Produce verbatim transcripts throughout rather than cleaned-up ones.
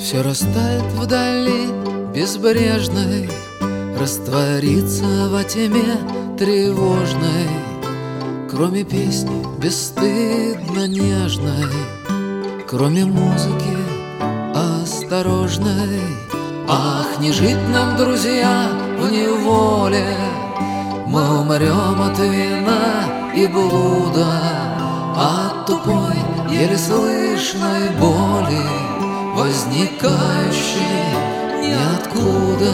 Все растает вдали безбрежной, растворится во тьме тревожной, кроме песни бесстыдно нежной, кроме музыки осторожной. Ах, не жить нам, друзья, в неволе, мы умрем от вина и блуда, от тупой, еле слышной боли, возникающей ниоткуда.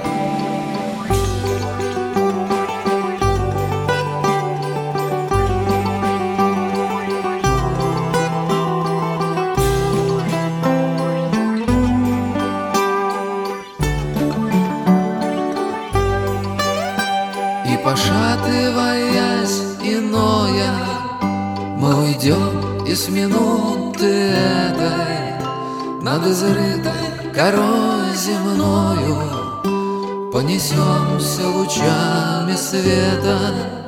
И пошатываясь иное, мы уйдем из минуты этой над изрытой корой земною, понесемся лучами света.